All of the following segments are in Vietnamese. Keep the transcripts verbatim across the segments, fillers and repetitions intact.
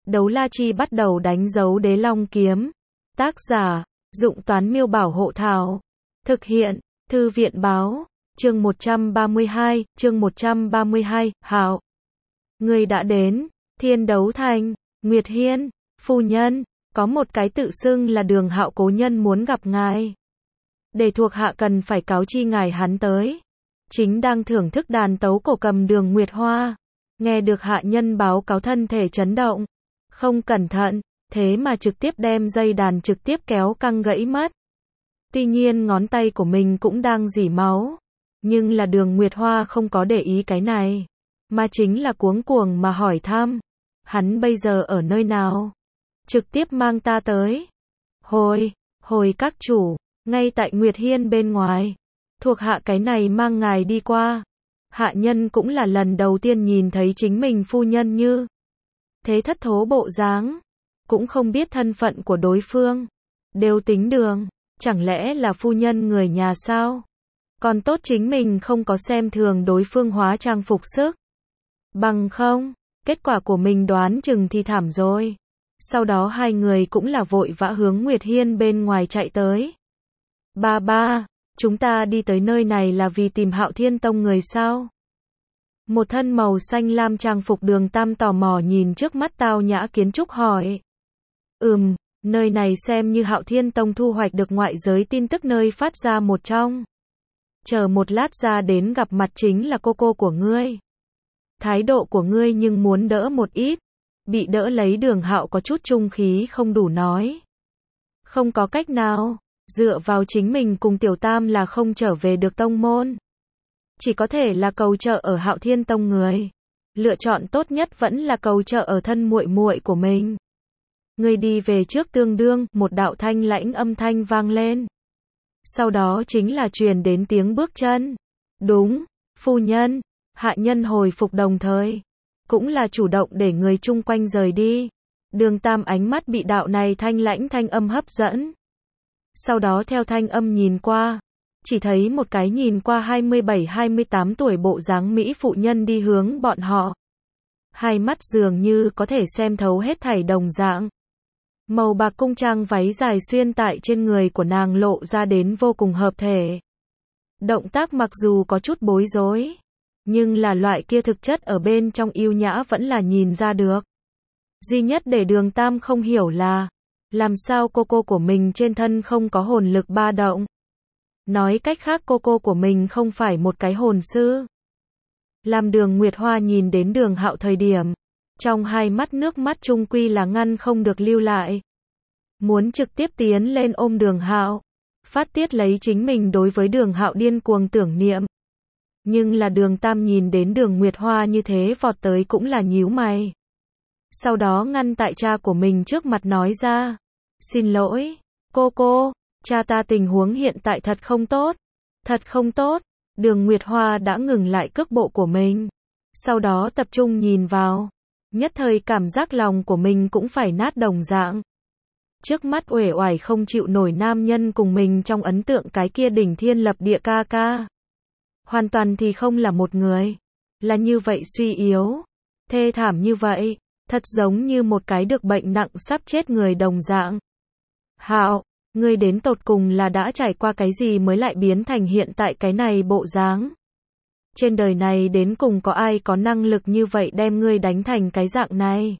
Đấu la chi bắt đầu đánh dấu đế long kiếm. Tác giả, Dụng Toán Miêu Bảo Hộ Thảo. Thực hiện, Thư viện Báo. Chương một trăm ba mươi hai, chương một trăm ba mươi hai, Hạo. Người đã đến, Thiên Đấu Thành, Nguyệt Hiên, phu nhân, có một cái tự xưng là Đường Hạo cố nhân muốn gặp ngài. Để thuộc hạ cần phải cáo chi ngài hắn tới. Chính đang thưởng thức đàn tấu cổ cầm Đường Nguyệt Hoa. Nghe được hạ nhân báo cáo thân thể chấn động. Không cẩn thận, thế mà trực tiếp đem dây đàn trực tiếp kéo căng gãy mất. Tuy nhiên ngón tay của mình cũng đang rỉ máu. Nhưng là Đường Nguyệt Hoa không có để ý cái này. Mà chính là cuống cuồng mà hỏi thăm. Hắn bây giờ ở nơi nào? Trực tiếp mang ta tới. Hồi, hồi các chủ, ngay tại Nguyệt Hiên bên ngoài. Thuộc hạ cái này mang ngài đi qua. Hạ nhân cũng là lần đầu tiên nhìn thấy chính mình phu nhân như thế thất thố bộ dáng. Cũng không biết thân phận của đối phương. Đều tính đường, chẳng lẽ là phu nhân người nhà sao? Còn tốt chính mình không có xem thường đối phương hóa trang phục sức. Bằng không, kết quả của mình đoán chừng thì thảm rồi. Sau đó hai người cũng là vội vã hướng Nguyệt Hiên bên ngoài chạy tới. Ba ba, chúng ta đi tới nơi này là vì tìm Hạo Thiên Tông người sao? Một thân màu xanh lam trang phục Đường Tam tò mò nhìn trước mắt tao nhã kiến trúc hỏi. Ừm, nơi này xem như Hạo Thiên Tông thu hoạch được ngoại giới tin tức nơi phát ra một trong. Chờ một lát ra đến gặp mặt chính là cô cô của ngươi. Thái độ của ngươi nhưng muốn đỡ một ít. Bị đỡ lấy Đường Hạo có chút trung khí không đủ nói. Không có cách nào, dựa vào chính mình cùng Tiểu Tam là không trở về được tông môn. Chỉ có thể là cầu trợ ở Hạo Thiên Tông người. Lựa chọn tốt nhất vẫn là cầu trợ ở thân muội muội của mình. Ngươi đi về trước tương đương, một đạo thanh lãnh âm thanh vang lên. Sau đó chính là truyền đến tiếng bước chân. Đúng, phu nhân, hạ nhân hồi phục đồng thời. Cũng là chủ động để người chung quanh rời đi. Đường Tam ánh mắt bị đạo này thanh lãnh thanh âm hấp dẫn. Sau đó theo thanh âm nhìn qua. Chỉ thấy một cái nhìn qua hai mươi bảy hai mươi tám tuổi bộ dáng Mỹ phụ nhân đi hướng bọn họ. Hai mắt dường như có thể xem thấu hết thảy đồng dạng. Màu bạc cung trang váy dài xuyên tại trên người của nàng lộ ra đến vô cùng hợp thể. Động tác mặc dù có chút bối rối. Nhưng là loại kia thực chất ở bên trong yêu nhã vẫn là nhìn ra được. Duy nhất để Đường Tam không hiểu là. Làm sao cô cô của mình trên thân không có hồn lực ba động. Nói cách khác cô cô của mình không phải một cái hồn sư. Làm Đường Nguyệt Hoa nhìn đến Đường Hạo thời điểm. Trong hai mắt nước mắt trung quy là ngăn không được lưu lại. Muốn trực tiếp tiến lên ôm Đường Hạo. Phát tiết lấy chính mình đối với Đường Hạo điên cuồng tưởng niệm. Nhưng là Đường Tam nhìn đến Đường Nguyệt Hoa như thế vọt tới cũng là nhíu mày. Sau đó ngăn tại cha của mình trước mặt nói ra. Xin lỗi, cô cô, cha ta tình huống hiện tại thật không tốt. Thật không tốt. Đường Nguyệt Hoa đã ngừng lại cước bộ của mình. Sau đó tập trung nhìn vào. Nhất thời cảm giác lòng của mình cũng phải nát đồng dạng. Trước mắt uể oải không chịu nổi nam nhân cùng mình trong ấn tượng cái kia đỉnh thiên lập địa ca ca. Hoàn toàn thì không là một người. Là như vậy suy yếu. Thê thảm như vậy. Thật giống như một cái được bệnh nặng sắp chết người đồng dạng. Hạo, ngươi đến tột cùng là đã trải qua cái gì mới lại biến thành hiện tại cái này bộ dáng. Trên đời này đến cùng có ai có năng lực như vậy đem ngươi đánh thành cái dạng này.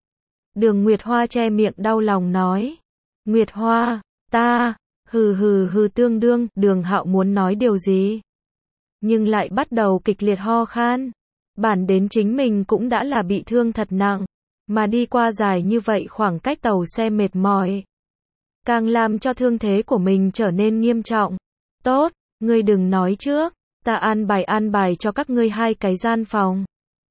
Đường Nguyệt Hoa che miệng đau lòng nói. Nguyệt Hoa, ta, hừ hừ hừ tương đương, Đường Hạo muốn nói điều gì. Nhưng lại bắt đầu kịch liệt ho khan. Bản đến chính mình cũng đã là bị thương thật nặng. Mà đi qua dài như vậy khoảng cách tàu xe mệt mỏi. Càng làm cho thương thế của mình trở nên nghiêm trọng. Tốt, ngươi đừng nói trước. Ta an bài an bài cho các ngươi hai cái gian phòng.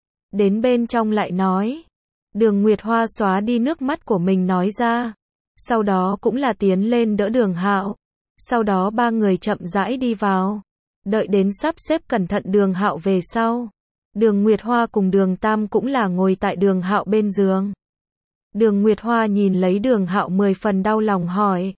Đến bên trong lại nói. Đường Nguyệt Hoa xóa đi nước mắt của mình nói ra. Sau đó cũng là tiến lên đỡ Đường Hạo. Sau đó ba người chậm rãi đi vào. Đợi đến sắp xếp cẩn thận Đường Hạo về sau. Đường Nguyệt Hoa cùng Đường Tam cũng là ngồi tại Đường Hạo bên giường. Đường Nguyệt Hoa nhìn lấy Đường Hạo mười phần đau lòng hỏi.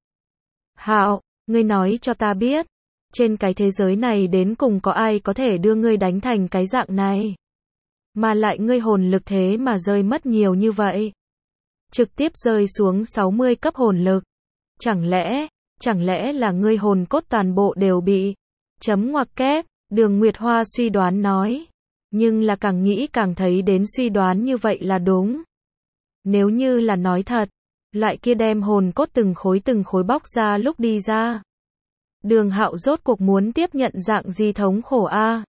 Hạo, ngươi nói cho ta biết. Trên cái thế giới này đến cùng có ai có thể đưa ngươi đánh thành cái dạng này. Mà lại ngươi hồn lực thế mà rơi mất nhiều như vậy. trực tiếp rơi xuống sáu mươi cấp hồn lực. Chẳng lẽ, chẳng lẽ là ngươi hồn cốt toàn bộ đều bị chấm ngoặc kép, Đường Nguyệt Hoa suy đoán nói. Nhưng là càng nghĩ càng thấy đến suy đoán như vậy là đúng. Nếu như là nói thật, loại kia đem hồn cốt từng khối từng khối bóc ra lúc đi ra. Đường Hạo rốt cuộc muốn tiếp nhận dạng gì thống khổ a?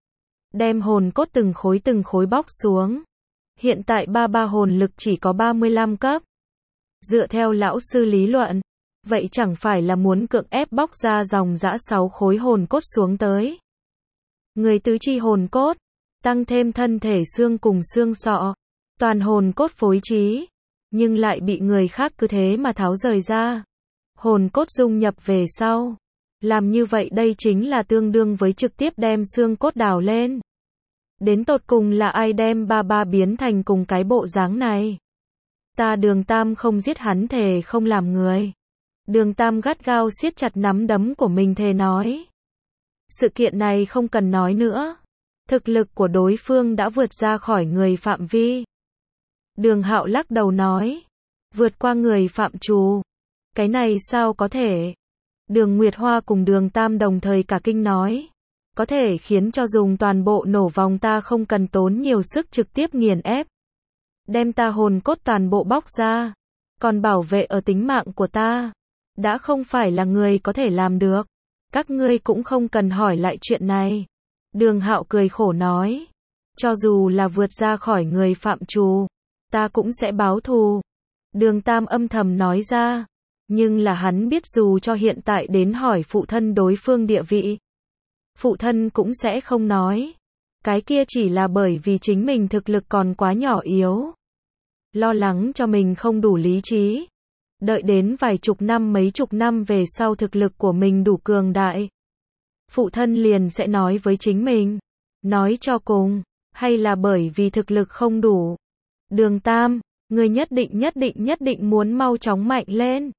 Đem hồn cốt từng khối từng khối bóc xuống. Hiện tại ba ba hồn lực chỉ có ba mươi lăm cấp. Dựa theo lão sư lý luận, vậy chẳng phải là muốn cưỡng ép bóc ra dòng dã sáu khối hồn cốt xuống tới. Người tứ chi hồn cốt, tăng thêm thân thể xương cùng xương sọ, toàn hồn cốt phối trí, nhưng lại bị người khác cứ thế mà tháo rời ra. Hồn cốt dung nhập về sau. Làm như vậy đây chính là tương đương với trực tiếp đem xương cốt đào lên. Đến tột cùng là ai đem ba ba biến thành cùng cái bộ dáng này? Ta Đường Tam không giết hắn thề không làm người. Đường Tam gắt gao siết chặt nắm đấm của mình thề nói. Sự kiện này không cần nói nữa. Thực lực của đối phương đã vượt ra khỏi người phạm vi. Đường Hạo lắc đầu nói. Vượt qua người phạm trù. Cái này sao có thể? Đường Nguyệt Hoa cùng Đường Tam đồng thời cả kinh nói. Có thể khiến cho dùng toàn bộ nổ vòng ta không cần tốn nhiều sức trực tiếp nghiền ép. Đem ta hồn cốt toàn bộ bóc ra. Còn bảo vệ ở tính mạng của ta. Đã không phải là người có thể làm được. Các ngươi cũng không cần hỏi lại chuyện này. Đường Hạo cười khổ nói. Cho dù là vượt ra khỏi người phạm trù, ta cũng sẽ báo thù. Đường Tam âm thầm nói ra. Nhưng là hắn biết dù cho hiện tại đến hỏi phụ thân đối phương địa vị, phụ thân cũng sẽ không nói. Cái kia chỉ là bởi vì chính mình thực lực còn quá nhỏ yếu. Lo lắng cho mình không đủ lý trí. Đợi đến vài chục năm mấy chục năm về sau thực lực của mình đủ cường đại. Phụ thân liền sẽ nói với chính mình. Nói cho cùng, hay là bởi vì thực lực không đủ. Đường Tam, người nhất định nhất định nhất định muốn mau chóng mạnh lên.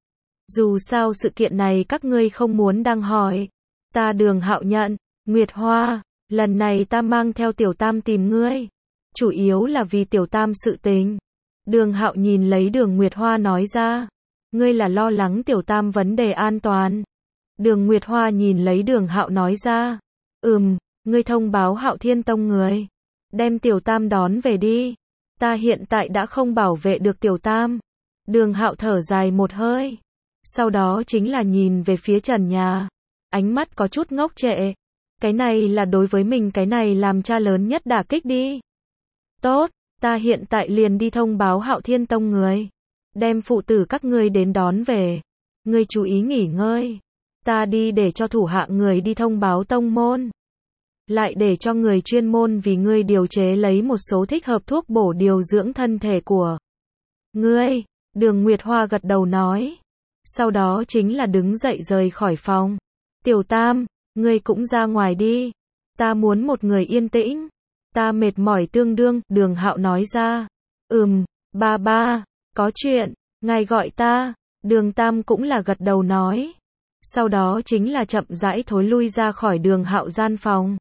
Dù sao sự kiện này các ngươi không muốn đăng hỏi. Ta Đường Hạo nhận, Nguyệt Hoa, lần này ta mang theo Tiểu Tam tìm ngươi. Chủ yếu là vì Tiểu Tam sự tình. Đường Hạo nhìn lấy Đường Nguyệt Hoa nói ra. Ngươi là lo lắng Tiểu Tam vấn đề an toàn. Đường Nguyệt Hoa nhìn lấy Đường Hạo nói ra. Ừm, ngươi thông báo Hạo Thiên Tông người. Đem Tiểu Tam đón về đi. Ta hiện tại đã không bảo vệ được Tiểu Tam. Đường Hạo thở dài một hơi. Sau đó chính là nhìn về phía trần nhà. Ánh mắt có chút ngốc trệ. Cái này là đối với mình cái này làm cha lớn nhất đả kích đi. Tốt, ta hiện tại liền đi thông báo Hạo Thiên Tông người. Đem phụ tử các ngươi đến đón về. Ngươi chú ý nghỉ ngơi. Ta đi để cho thủ hạ người đi thông báo tông môn. Lại để cho người chuyên môn vì ngươi điều chế lấy một số thích hợp thuốc bổ điều dưỡng thân thể của ngươi. Đường Nguyệt Hoa gật đầu nói. Sau đó chính là đứng dậy rời khỏi phòng. Tiểu Tam, ngươi cũng ra ngoài đi. Ta muốn một người yên tĩnh. Ta mệt mỏi tương đương, Đường Hạo nói ra. Ừm, ba ba, có chuyện, ngài gọi ta. Đường Tam cũng là gật đầu nói. Sau đó chính là chậm rãi thối lui ra khỏi Đường Hạo gian phòng.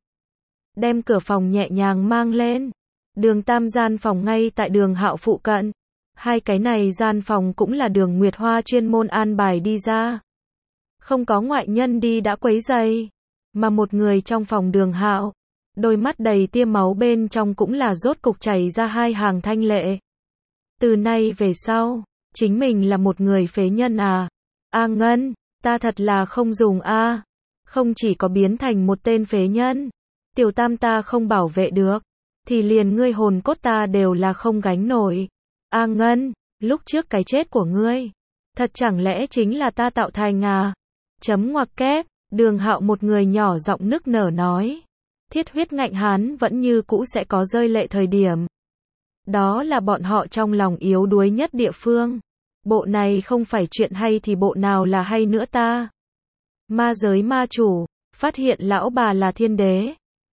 Đem cửa phòng nhẹ nhàng mang lên. Đường Tam gian phòng ngay tại Đường Hạo phụ cận. Hai cái này gian phòng cũng là Đường Nguyệt Hoa chuyên môn an bài đi ra. Không có ngoại nhân đi đã quấy rầy. Mà một người trong phòng Đường Hạo. Đôi mắt đầy tia máu bên trong cũng là rốt cục chảy ra hai hàng thanh lệ. Từ nay về sau, chính mình là một người phế nhân à. A Ngân, ta thật là không dùng a. Không chỉ có biến thành một tên phế nhân. Tiểu Tam ta không bảo vệ được. Thì liền ngươi hồn cốt ta đều là không gánh nổi. A Ngân, lúc trước cái chết của ngươi. Thật chẳng lẽ chính là ta tạo thành à? Chấm ngoặc kép, Đường Hạo một người nhỏ giọng nức nở nói. Thiết huyết ngạnh hán vẫn như cũ sẽ có rơi lệ thời điểm. Đó là bọn họ trong lòng yếu đuối nhất địa phương. Bộ này không phải chuyện hay thì bộ nào là hay nữa ta? Ma giới ma chủ, phát hiện lão bà là thiên đế.